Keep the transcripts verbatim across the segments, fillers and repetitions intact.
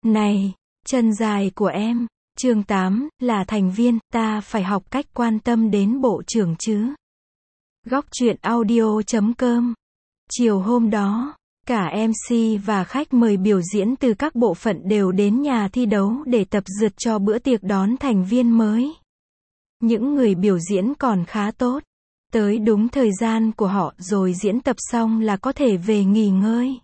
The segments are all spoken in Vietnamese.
Này, chân dài của em. Chương tám, là thành viên, ta phải học cách quan tâm đến bộ trưởng chứ. Góc truyện audio chấm com. Chiều hôm đó, cả em xê và khách mời biểu diễn từ các bộ phận đều đến nhà thi đấu để tập dượt cho bữa tiệc đón thành viên mới. Những người biểu diễn còn khá tốt. Tới đúng thời gian của họ rồi diễn tập xong là có thể về nghỉ ngơi.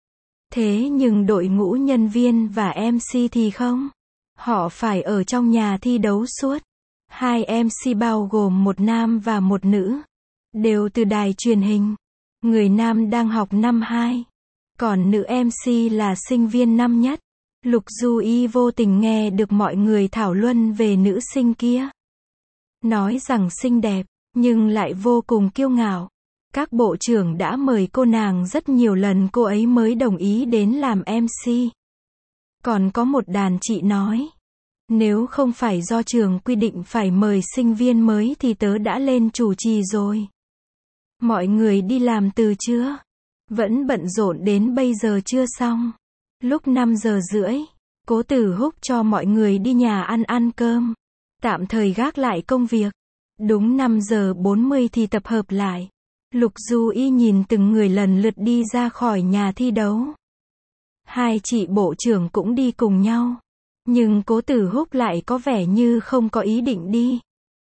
Thế nhưng đội ngũ nhân viên và em xê thì không. Họ phải ở trong nhà thi đấu suốt. Hai em xê bao gồm một nam và một nữ. Đều từ đài truyền hình. Người nam đang học năm hai. Còn nữ em xê là sinh viên năm nhất. Lục Du Y vô tình nghe được mọi người thảo luận về nữ sinh kia. Nói rằng xinh đẹp, nhưng lại vô cùng kiêu ngạo. Các bộ trưởng đã mời cô nàng rất nhiều lần cô ấy mới đồng ý đến làm em xê. Còn có một đàn chị nói, nếu không phải do trường quy định phải mời sinh viên mới thì tớ đã lên chủ trì rồi. Mọi người đi làm từ chưa? Vẫn bận rộn đến bây giờ chưa xong. Lúc năm giờ rưỡi, Cố Tử Húc cho mọi người đi nhà ăn ăn cơm. Tạm thời gác lại công việc. Đúng năm giờ bốn mươi thì tập hợp lại. Lục Du Y nhìn từng người lần lượt đi ra khỏi nhà thi đấu. Hai chị bộ trưởng cũng đi cùng nhau. Nhưng Cố Tử Húc lại có vẻ như không có ý định đi.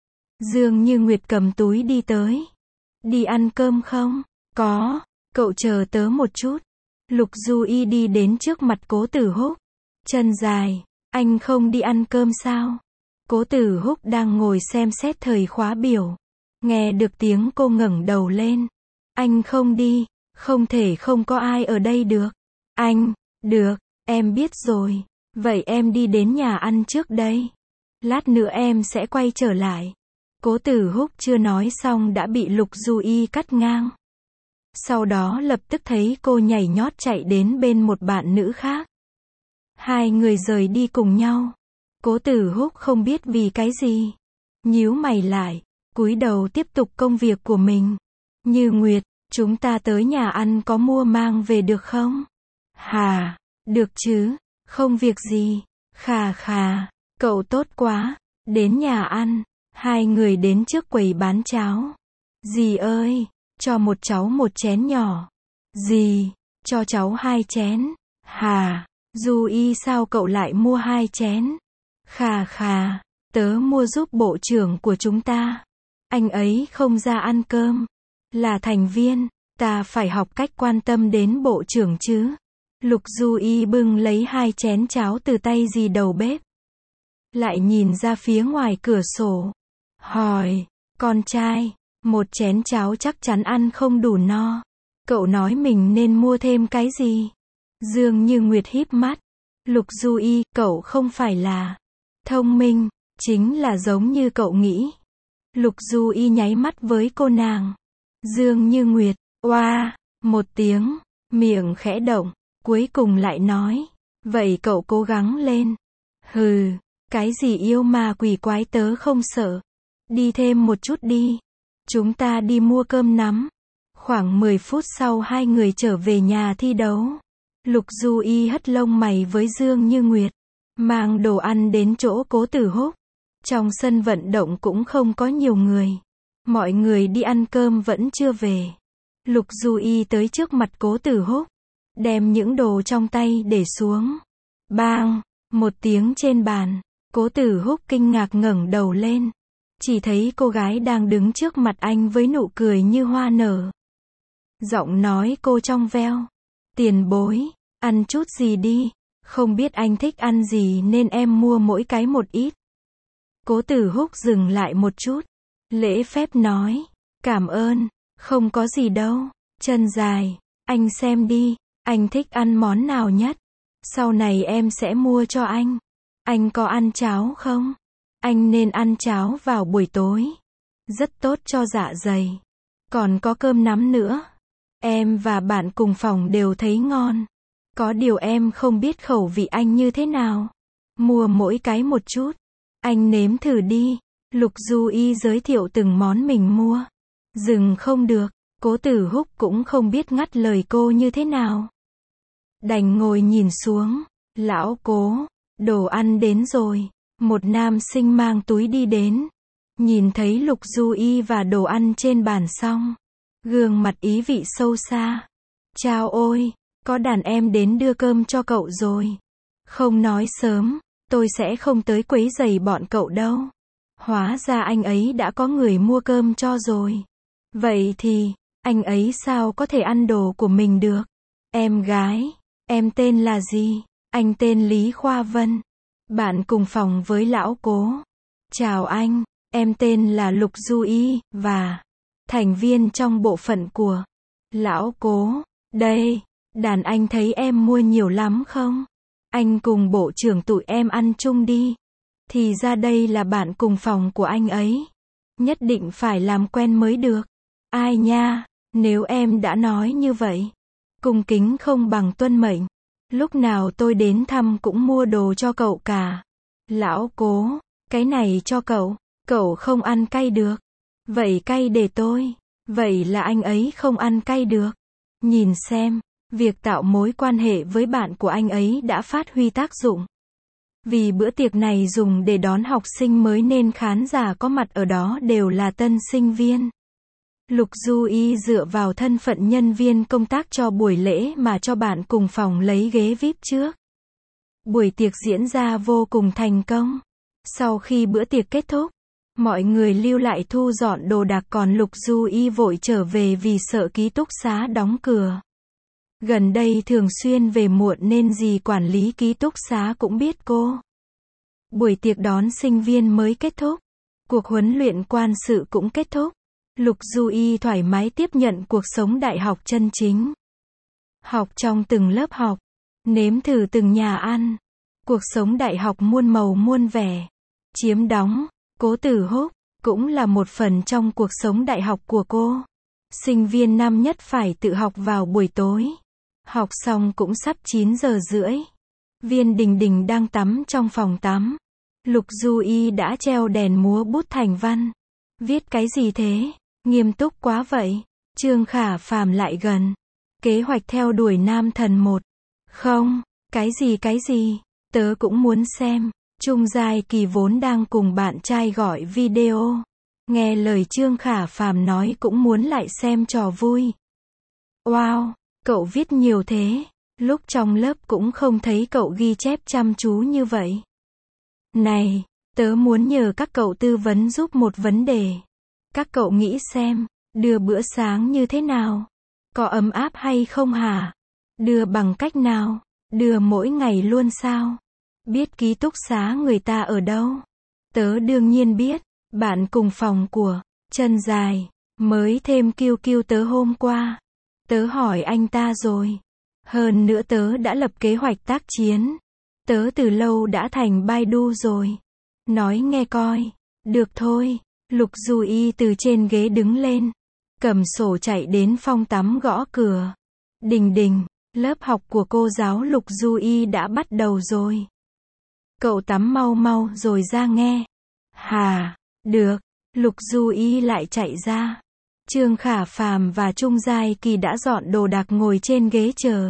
Dương Như Nguyệt cầm túi đi tới. Đi ăn cơm không? Có, cậu chờ tớ một chút. Lục Du Y đi đến trước mặt Cố Tử Húc. Chân dài, anh không đi ăn cơm sao? Cố Tử Húc đang ngồi xem xét thời khóa biểu. Nghe được tiếng cô ngẩng đầu lên. Anh không đi, không thể không có ai ở đây được. Anh, được, em biết rồi. Vậy em đi đến nhà ăn trước đây. Lát nữa em sẽ quay trở lại. Cố Tử Húc chưa nói xong đã bị Lục Du Y cắt ngang. Sau đó lập tức thấy cô nhảy nhót chạy đến bên một bạn nữ khác. Hai người rời đi cùng nhau. Cố Tử Húc không biết vì cái gì. Nhíu mày lại, cúi đầu tiếp tục công việc của mình. Như Nguyệt, chúng ta tới nhà ăn có mua mang về được không? Hà, được chứ, không việc gì. Khà khà, cậu tốt quá. Đến nhà ăn, hai người đến trước quầy bán cháo. Dì ơi, cho một cháu một chén nhỏ. Dì, cho cháu hai chén. Hà, Du Y sao cậu lại mua hai chén? Khà khà, tớ mua giúp bộ trưởng của chúng ta. Anh ấy không ra ăn cơm. Là thành viên, ta phải học cách quan tâm đến bộ trưởng chứ. Lục Du Y bưng lấy hai chén cháo từ tay dì đầu bếp. Lại nhìn ra phía ngoài cửa sổ. Hỏi, con trai, một chén cháo chắc chắn ăn không đủ no. Cậu nói mình nên mua thêm cái gì? Dương Như Nguyệt híp mắt. Lục Du Y, cậu không phải là thông minh, chính là giống như cậu nghĩ. Lục Du Y nháy mắt với cô nàng. Dương Như Nguyệt, oa, một tiếng, miệng khẽ động, cuối cùng lại nói, vậy cậu cố gắng lên. Hừ, cái gì yêu ma quỷ quái tớ không sợ. Đi thêm một chút đi. Chúng ta đi mua cơm nắm. Khoảng mười phút sau hai người trở về nhà thi đấu. Lục Du Y hất lông mày với Dương Như Nguyệt. Mang đồ ăn đến chỗ Cố Tử Húc. Trong sân vận động cũng không có nhiều người. Mọi người đi ăn cơm vẫn chưa về. Lục Du Y tới trước mặt Cố Tử Húc. Đem những đồ trong tay để xuống. Bang! Một tiếng trên bàn. Cố Tử Húc kinh ngạc ngẩng đầu lên. Chỉ thấy cô gái đang đứng trước mặt anh với nụ cười như hoa nở. Giọng nói cô trong veo. Tiền bối, ăn chút gì đi. Không biết anh thích ăn gì nên em mua mỗi cái một ít. Cố Tử Húc dừng lại một chút. Lễ phép nói. Cảm ơn, không có gì đâu. Chân dài, anh xem đi. Anh thích ăn món nào nhất? Sau này em sẽ mua cho anh. Anh có ăn cháo không? Anh nên ăn cháo vào buổi tối. Rất tốt cho dạ dày. Còn có cơm nắm nữa. Em và bạn cùng phòng đều thấy ngon. Có điều em không biết khẩu vị anh như thế nào. Mua mỗi cái một chút. Anh nếm thử đi. Lục Du Y giới thiệu từng món mình mua. Dừng không được. Cố Tử Húc cũng không biết ngắt lời cô như thế nào. Đành ngồi nhìn xuống. Lão Cố, đồ ăn đến rồi. Một nam sinh mang túi đi đến. Nhìn thấy Lục Du Y và đồ ăn trên bàn xong. Gương mặt ý vị sâu xa. Chao ôi, có đàn em đến đưa cơm cho cậu rồi. Không nói sớm, tôi sẽ không tới quấy rầy bọn cậu đâu. Hóa ra anh ấy đã có người mua cơm cho rồi. Vậy thì, anh ấy sao có thể ăn đồ của mình được? Em gái, em tên là gì? Anh tên Lý Khoa Vân. Bạn cùng phòng với Lão Cố. Chào anh, em tên là Lục Du Y, và thành viên trong bộ phận của Lão Cố. Đây, đàn anh thấy em mua nhiều lắm không? Anh cùng bộ trưởng tụi em ăn chung đi. Thì ra đây là bạn cùng phòng của anh ấy. Nhất định phải làm quen mới được. Ai nha, nếu em đã nói như vậy. Cung kính không bằng tuân mệnh. Lúc nào tôi đến thăm cũng mua đồ cho cậu cả. Lão Cố, cái này cho cậu. Cậu không ăn cay được. Vậy cay để tôi. Vậy là anh ấy không ăn cay được. Nhìn xem, việc tạo mối quan hệ với bạn của anh ấy đã phát huy tác dụng. Vì bữa tiệc này dùng để đón học sinh mới nên khán giả có mặt ở đó đều là tân sinh viên. Lục Du Y dựa vào thân phận nhân viên công tác cho buổi lễ mà cho bạn cùng phòng lấy ghế vi ai pi trước. Buổi tiệc diễn ra vô cùng thành công. Sau khi bữa tiệc kết thúc, mọi người lưu lại thu dọn đồ đạc còn Lục Du Y vội trở về vì sợ ký túc xá đóng cửa. Gần đây thường xuyên về muộn nên dì quản lý ký túc xá cũng biết cô. Buổi tiệc đón sinh viên mới kết thúc. Cuộc huấn luyện quan sự cũng kết thúc. Lục Du Y thoải mái tiếp nhận cuộc sống đại học chân chính. Học trong từng lớp học. Nếm thử từng nhà ăn. Cuộc sống đại học muôn màu muôn vẻ. Chiếm đóng, Cố Tử Húc, cũng là một phần trong cuộc sống đại học của cô. Sinh viên năm nhất phải tự học vào buổi tối. Học xong cũng sắp chín giờ rưỡi. Viên Đình Đình đang tắm trong phòng tắm. Lục Du Y đã treo đèn múa bút thành văn. Viết cái gì thế? Nghiêm túc quá vậy. Trương Khả Phàm lại gần. Kế hoạch theo đuổi nam thần một. Không, cái gì cái gì, tớ cũng muốn xem. Trung Giai Kỳ vốn đang cùng bạn trai gọi video. Nghe lời Trương Khả Phàm nói cũng muốn lại xem trò vui. Wow, cậu viết nhiều thế. Lúc trong lớp cũng không thấy cậu ghi chép chăm chú như vậy. Này, tớ muốn nhờ các cậu tư vấn giúp một vấn đề. Các cậu nghĩ xem, đưa bữa sáng như thế nào? Có ấm áp hay không hả? Đưa bằng cách nào? Đưa mỗi ngày luôn sao? Biết ký túc xá người ta ở đâu? Tớ đương nhiên biết, bạn cùng phòng của Chân Dài mới thêm kiu kiu tớ hôm qua. Tớ hỏi anh ta rồi. Hơn nữa tớ đã lập kế hoạch tác chiến. Tớ từ lâu đã thành Baidu rồi. Nói nghe coi. Được thôi. Lục Du Y từ trên ghế đứng lên. Cầm sổ chạy đến phòng tắm gõ cửa. Đình Đình, lớp học của cô giáo Lục Du Y đã bắt đầu rồi. Cậu tắm mau mau rồi ra nghe. Hà, được. Lục Du Y lại chạy ra. Trương Khả Phàm và Trung Giai Kỳ đã dọn đồ đạc ngồi trên ghế chờ.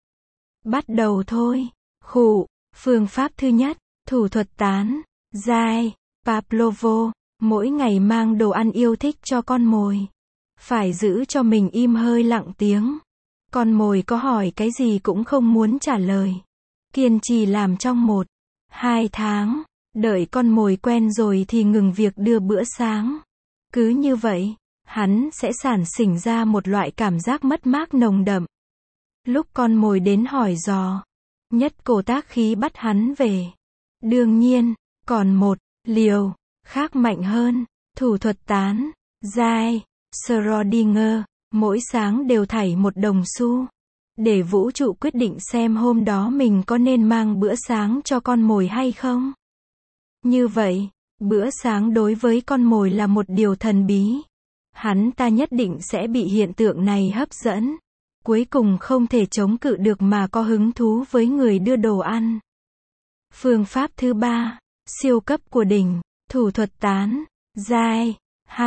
Bắt đầu thôi. Khụ, phương pháp thứ nhất, thủ thuật tán. Giai, Pavlovo, mỗi ngày mang đồ ăn yêu thích cho con mồi. Phải giữ cho mình im hơi lặng tiếng. Con mồi có hỏi cái gì cũng không muốn trả lời. Kiên trì làm trong một, hai tháng. Đợi con mồi quen rồi thì ngừng việc đưa bữa sáng. Cứ như vậy, hắn sẽ sản sinh ra một loại cảm giác mất mát nồng đậm. Lúc con mồi đến hỏi dò, nhất cổ tác khí bắt hắn về. Đương nhiên, còn một liều khác mạnh hơn, thủ thuật tán. Giai, Schrödinger, mỗi sáng đều thảy một đồng xu. Để vũ trụ quyết định xem hôm đó mình có nên mang bữa sáng cho con mồi hay không. Như vậy, bữa sáng đối với con mồi là một điều thần bí. Hắn ta nhất định sẽ bị hiện tượng này hấp dẫn. Cuối cùng không thể chống cự được mà có hứng thú với người đưa đồ ăn. Phương pháp thứ ba, siêu cấp của đỉnh, thủ thuật tán. Giai,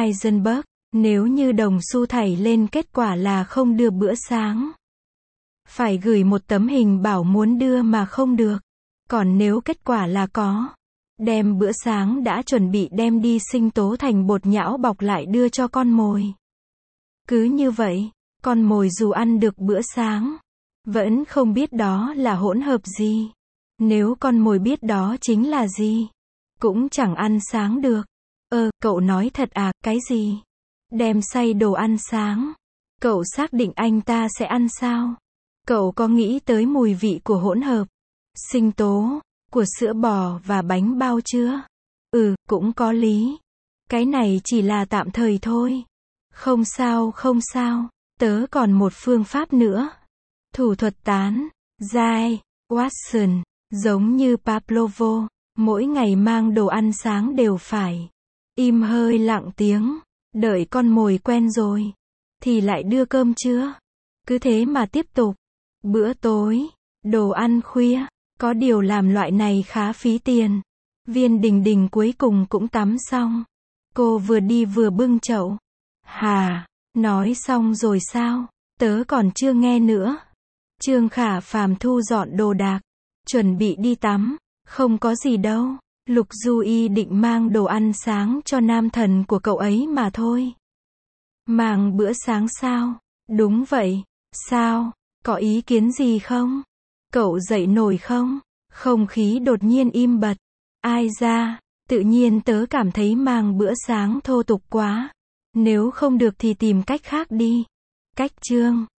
Heisenberg, nếu như đồng xu thảy lên kết quả là không đưa bữa sáng. Phải gửi một tấm hình bảo muốn đưa mà không được. Còn nếu kết quả là có, đem bữa sáng đã chuẩn bị đem đi sinh tố thành bột nhão bọc lại đưa cho con mồi. Cứ như vậy, con mồi dù ăn được bữa sáng, vẫn không biết đó là hỗn hợp gì. Nếu con mồi biết đó chính là gì, cũng chẳng ăn sáng được. Ơ, cậu nói thật à, cái gì? Đem xay đồ ăn sáng. Cậu xác định anh ta sẽ ăn sao? Cậu có nghĩ tới mùi vị của hỗn hợp sinh tố, của sữa bò và bánh bao chưa? Ừ, cũng có lý. Cái này chỉ là tạm thời thôi. Không sao, không sao. Tớ còn một phương pháp nữa. Thủ thuật tán, dai, Watson, giống như Pavlovo, mỗi ngày mang đồ ăn sáng đều phải im hơi lặng tiếng, đợi con mồi quen rồi, thì lại đưa cơm trưa. Cứ thế mà tiếp tục. Bữa tối, đồ ăn khuya, có điều làm loại này khá phí tiền. Viên Đình Đình cuối cùng cũng tắm xong. Cô vừa đi vừa bưng chậu. Hà, nói xong rồi sao? Tớ còn chưa nghe nữa. Trương Khả Phàm thu dọn đồ đạc, chuẩn bị đi tắm. Không có gì đâu. Lục Du Y định mang đồ ăn sáng cho nam thần của cậu ấy mà thôi. Mang bữa sáng sao? Đúng vậy. Sao? Có ý kiến gì không? Cậu dậy nổi không? Không khí đột nhiên im bặt. Ai ra? Tự nhiên tớ cảm thấy mang bữa sáng thô tục quá. Nếu không được thì tìm cách khác đi. Cách Trương